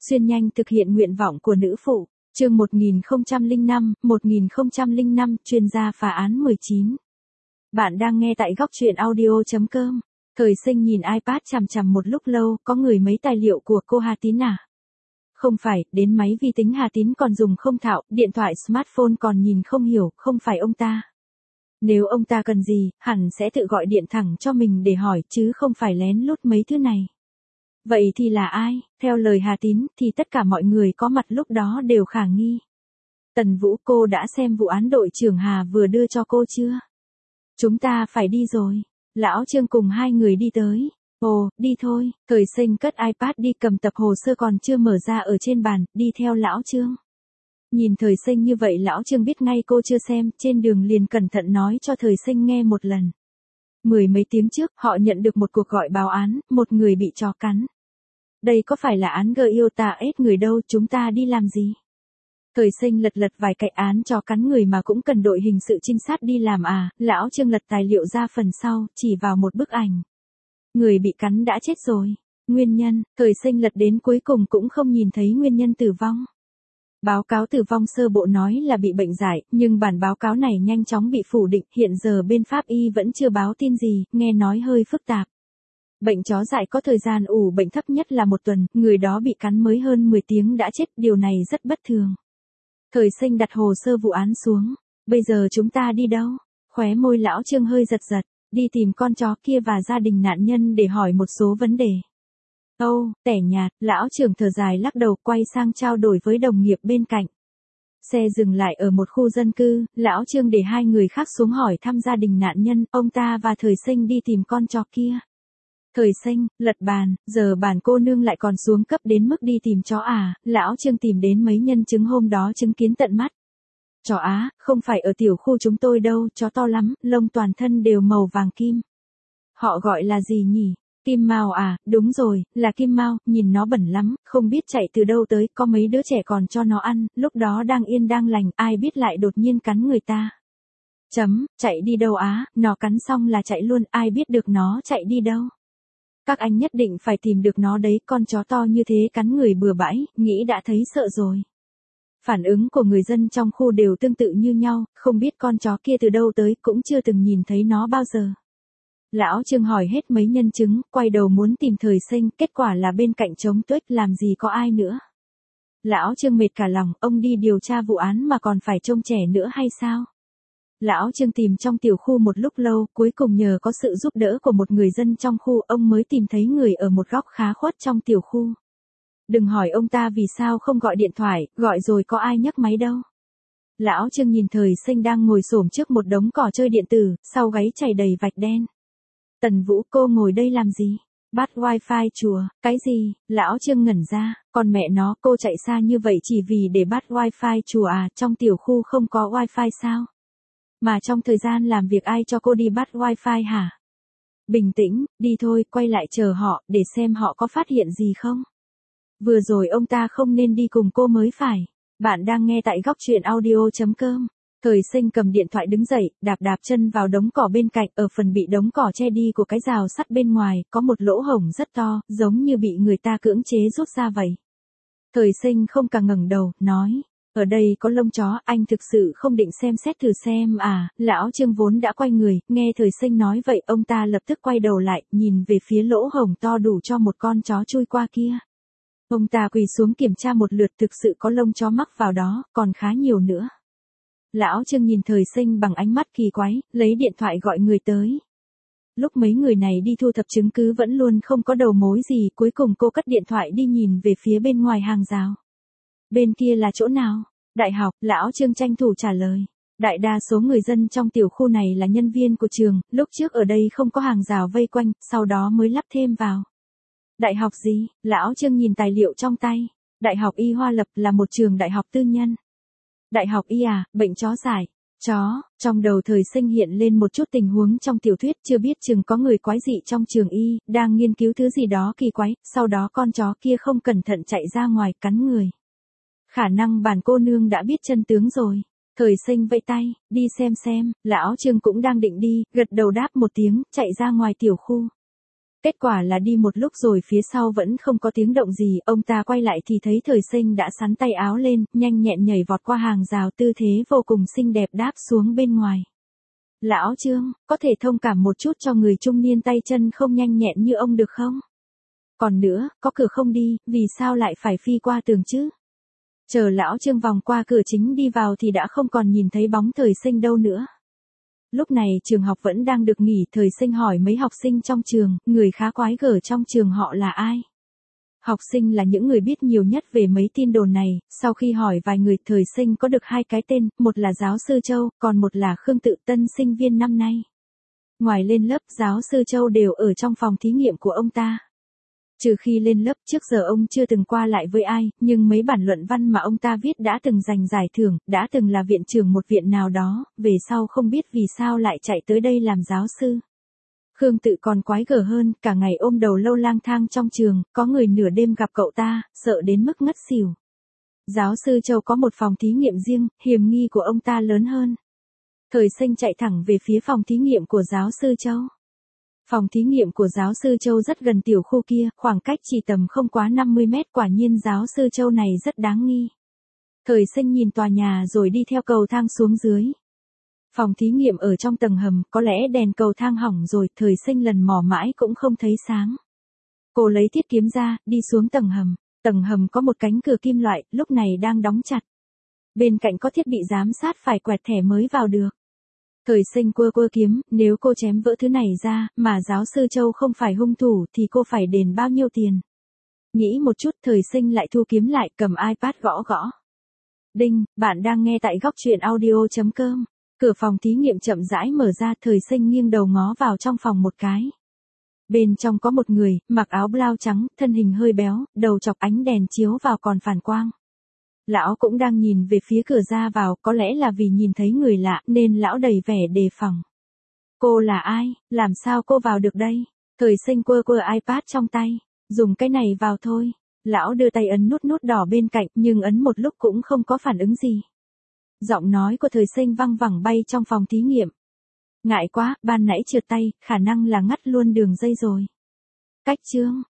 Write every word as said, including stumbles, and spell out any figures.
xuyên nhanh thực hiện nguyện vọng của nữ phụ. Chương một nghìn không trăm lẻ năm, một nghìn không trăm lẻ năm, chuyên gia phá án mười chín. Bạn đang nghe tại góc truyện audio chấm com. Thời Sinh nhìn iPad chằm chằm một lúc lâu, có người mấy tài liệu của cô Hà Tín à? Không phải, đến máy vi tính Hà Tín còn dùng không thạo, điện thoại smartphone còn nhìn không hiểu, không phải ông ta. Nếu ông ta cần gì, hẳn sẽ tự gọi điện thẳng cho mình để hỏi chứ không phải lén lút mấy thứ này. Vậy thì là ai? Theo lời Hà Tín thì tất cả mọi người có mặt lúc đó đều khả nghi. Tần Vũ, cô đã xem vụ án đội trưởng Hà vừa đưa cho cô chưa? Chúng ta phải đi rồi. Lão Trương cùng hai người đi tới. Ồ, đi thôi. Thời Sinh cất iPad đi, cầm tập hồ sơ còn chưa mở ra ở trên bàn, đi theo Lão Trương. Nhìn Thời Sinh như vậy Lão Trương biết ngay cô chưa xem, trên đường liền cẩn thận nói cho Thời Sinh nghe một lần. Mười mấy tiếng trước, họ nhận được một cuộc gọi báo án, một người bị chó cắn. Đây có phải là án Giota ết người đâu, chúng ta đi làm gì? Thời Sinh lật lật vài cái án chó cắn người mà cũng cần đội hình sự trinh sát đi làm à? Lão Trương lật tài liệu ra phần sau, chỉ vào một bức ảnh. Người bị cắn đã chết rồi. Nguyên nhân, Thời Sinh lật đến cuối cùng cũng không nhìn thấy nguyên nhân tử vong. Báo cáo tử vong sơ bộ nói là bị bệnh dại, nhưng bản báo cáo này nhanh chóng bị phủ định, hiện giờ bên pháp y vẫn chưa báo tin gì, nghe nói hơi phức tạp. Bệnh chó dại có thời gian ủ bệnh thấp nhất là một tuần, người đó bị cắn mới hơn mười tiếng đã chết, điều này rất bất thường. Thời Sinh đặt hồ sơ vụ án xuống. Bây giờ chúng ta đi đâu? Khóe môi Lão Trương hơi giật giật, đi tìm con chó kia và gia đình nạn nhân để hỏi một số vấn đề. Âu, tẻ nhạt, Lão Trưởng thở dài lắc đầu, quay sang trao đổi với đồng nghiệp bên cạnh. Xe dừng lại ở một khu dân cư, Lão Trương để hai người khác xuống hỏi thăm gia đình nạn nhân, ông ta và Thời Sinh đi tìm con chó kia. Thời Sinh, lật bàn, giờ bản cô nương lại còn xuống cấp đến mức đi tìm chó à? Lão Trương tìm đến mấy nhân chứng hôm đó chứng kiến tận mắt. Chó Á, không phải ở tiểu khu chúng tôi đâu, chó to lắm, lông toàn thân đều màu vàng kim. Họ gọi là gì nhỉ? Kim Mao à? Đúng rồi, là Kim Mao, nhìn nó bẩn lắm, không biết chạy từ đâu tới, có mấy đứa trẻ còn cho nó ăn, lúc đó đang yên đang lành, ai biết lại đột nhiên cắn người ta. Chấm, chạy đi đâu á? Nó cắn xong là chạy luôn, ai biết được nó chạy đi đâu. Các anh nhất định phải tìm được nó đấy, con chó to như thế cắn người bừa bãi, nghĩ đã thấy sợ rồi. Phản ứng của người dân trong khu đều tương tự như nhau, không biết con chó kia từ đâu tới, cũng chưa từng nhìn thấy nó bao giờ. Lão Trương hỏi hết mấy nhân chứng, quay đầu muốn tìm Thời Sinh, kết quả là bên cạnh trống tuếch, làm gì có ai nữa. Lão Trương mệt cả lòng, ông đi điều tra vụ án mà còn phải trông trẻ nữa hay sao? Lão Trương tìm trong tiểu khu một lúc lâu, cuối cùng nhờ có sự giúp đỡ của một người dân trong khu, ông mới tìm thấy người ở một góc khá khuất trong tiểu khu. Đừng hỏi ông ta vì sao không gọi điện thoại, gọi rồi có ai nhấc máy đâu. Lão Trương nhìn Thời Sinh đang ngồi xổm trước một đống cỏ chơi điện tử, sau gáy chảy đầy vạch đen. Tần Vũ, cô ngồi đây làm gì? Bắt wifi chùa, cái gì? Lão Trương ngẩn ra, còn mẹ nó, cô chạy xa như vậy chỉ vì để bắt wifi chùa à? Trong tiểu khu không có wifi sao? Mà trong thời gian làm việc ai cho cô đi bắt wifi hả? Bình tĩnh, đi thôi, quay lại chờ họ, để xem họ có phát hiện gì không. Vừa rồi ông ta không nên đi cùng cô mới phải. Bạn đang nghe tại góc truyện audio chấm com. Thời Sinh cầm điện thoại đứng dậy, đạp đạp chân vào đống cỏ bên cạnh, ở phần bị đống cỏ che đi của cái rào sắt bên ngoài, có một lỗ hổng rất to, giống như bị người ta cưỡng chế rút ra vậy. Thời Sinh không càng ngẩng đầu, nói. Ở đây có lông chó, anh thực sự không định xem xét thử xem à? Lão Trương vốn đã quay người, nghe Thời Sinh nói vậy, ông ta lập tức quay đầu lại, nhìn về phía lỗ hổng to đủ cho một con chó chui qua kia. Ông ta quỳ xuống kiểm tra một lượt, thực sự có lông chó mắc vào đó, còn khá nhiều nữa. Lão Trương nhìn Thời Sinh bằng ánh mắt kỳ quái, lấy điện thoại gọi người tới. Lúc mấy người này đi thu thập chứng cứ vẫn luôn không có đầu mối gì, cuối cùng cô cất điện thoại đi nhìn về phía bên ngoài hàng rào. Bên kia là chỗ nào? Đại học, Lão Trương tranh thủ trả lời. Đại đa số người dân trong tiểu khu này là nhân viên của trường, lúc trước ở đây không có hàng rào vây quanh, sau đó mới lắp thêm vào. Đại học gì? Lão Trương nhìn tài liệu trong tay. Đại học Y Hoa Lập là một trường đại học tư nhân. Đại học Y à, bệnh chó dại. Chó, trong đầu Thời Sinh hiện lên một chút tình huống trong tiểu thuyết, chưa biết chừng có người quái dị trong trường Y, đang nghiên cứu thứ gì đó kỳ quái, sau đó con chó kia không cẩn thận chạy ra ngoài cắn người. Khả năng bản cô nương đã biết chân tướng rồi. Thời Sinh vẫy tay, đi xem xem, Lão Trương cũng đang định đi, gật đầu đáp một tiếng, chạy ra ngoài tiểu khu. Kết quả là đi một lúc rồi phía sau vẫn không có tiếng động gì, ông ta quay lại thì thấy Thời Sinh đã xắn tay áo lên, nhanh nhẹn nhảy vọt qua hàng rào, tư thế vô cùng xinh đẹp đáp xuống bên ngoài. Lão Trương, có thể thông cảm một chút cho người trung niên tay chân không nhanh nhẹn như ông được không? Còn nữa, có cửa không đi, vì sao lại phải phi qua tường chứ? Chờ lão Trương vòng qua cửa chính đi vào thì đã không còn nhìn thấy bóng Thời Sinh đâu nữa. Lúc này trường học vẫn đang được nghỉ, Thời Sinh hỏi mấy học sinh trong trường, người khá quái gở trong trường họ là ai? Học sinh là những người biết nhiều nhất về mấy tin đồn này, sau khi hỏi vài người Thời Sinh có được hai cái tên, một là giáo sư Châu, còn một là Khương Tự, tân sinh viên năm nay. Ngoài lên lớp, giáo sư Châu đều ở trong phòng thí nghiệm của ông ta. Trừ khi lên lớp, trước giờ ông chưa từng qua lại với ai, nhưng mấy bản luận văn mà ông ta viết đã từng giành giải thưởng, đã từng là viện trưởng một viện nào đó, về sau không biết vì sao lại chạy tới đây làm giáo sư. Khương Tự còn quái gở hơn, cả ngày ôm đầu lâu lang thang trong trường, có người nửa đêm gặp cậu ta, sợ đến mức ngất xỉu. Giáo sư Châu có một phòng thí nghiệm riêng, hiểm nghi của ông ta lớn hơn. Thời Sinh chạy thẳng về phía phòng thí nghiệm của giáo sư Châu. Phòng thí nghiệm của giáo sư Châu rất gần tiểu khu kia, khoảng cách chỉ tầm không quá năm mươi mét, quả nhiên giáo sư Châu này rất đáng nghi. Thời Sinh nhìn tòa nhà rồi đi theo cầu thang xuống dưới. Phòng thí nghiệm ở trong tầng hầm, có lẽ đèn cầu thang hỏng rồi, Thời Sinh lần mò mãi cũng không thấy sáng. Cô lấy thiết kiếm ra, đi xuống tầng hầm. Tầng hầm có một cánh cửa kim loại, lúc này đang đóng chặt. Bên cạnh có thiết bị giám sát, phải quẹt thẻ mới vào được. Thời Sinh quơ quơ kiếm, nếu cô chém vỡ thứ này ra, mà giáo sư Châu không phải hung thủ thì cô phải đền bao nhiêu tiền? Nghĩ một chút, Thời Sinh lại thu kiếm lại, cầm iPad gõ gõ. Đinh, bạn đang nghe tại góc truyện audio.com. Cửa phòng thí nghiệm chậm rãi mở ra, Thời Sinh nghiêng đầu ngó vào trong phòng một cái. Bên trong có một người, mặc áo blau trắng, thân hình hơi béo, đầu chọc, ánh đèn chiếu vào còn phản quang. Lão cũng đang nhìn về phía cửa ra vào, có lẽ là vì nhìn thấy người lạ, nên lão đầy vẻ đề phòng. Cô là ai, làm sao cô vào được đây? Thời Sinh quơ quơ iPad trong tay, dùng cái này vào thôi. Lão đưa tay ấn nút nút đỏ bên cạnh, nhưng ấn một lúc cũng không có phản ứng gì. Giọng nói của Thời Sinh văng vẳng bay trong phòng thí nghiệm. Ngại quá, ban nãy trượt tay, khả năng là ngắt luôn đường dây rồi. Cách chương.